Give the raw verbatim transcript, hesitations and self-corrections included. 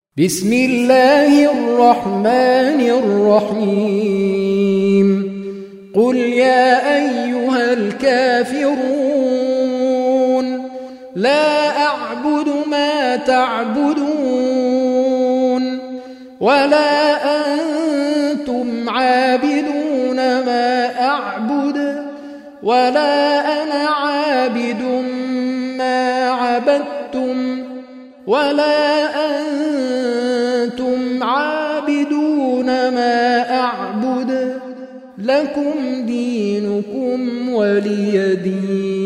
بسم الله الرحمن الرحيم قل يا أيها الكافرون لا أعبد ما تعبدون ولا أنتم عابدون ما أعبد ولا أنا عابد ما عبدتم ولا أنتم عابدون ما أعبد لكم دينكم ولي دين.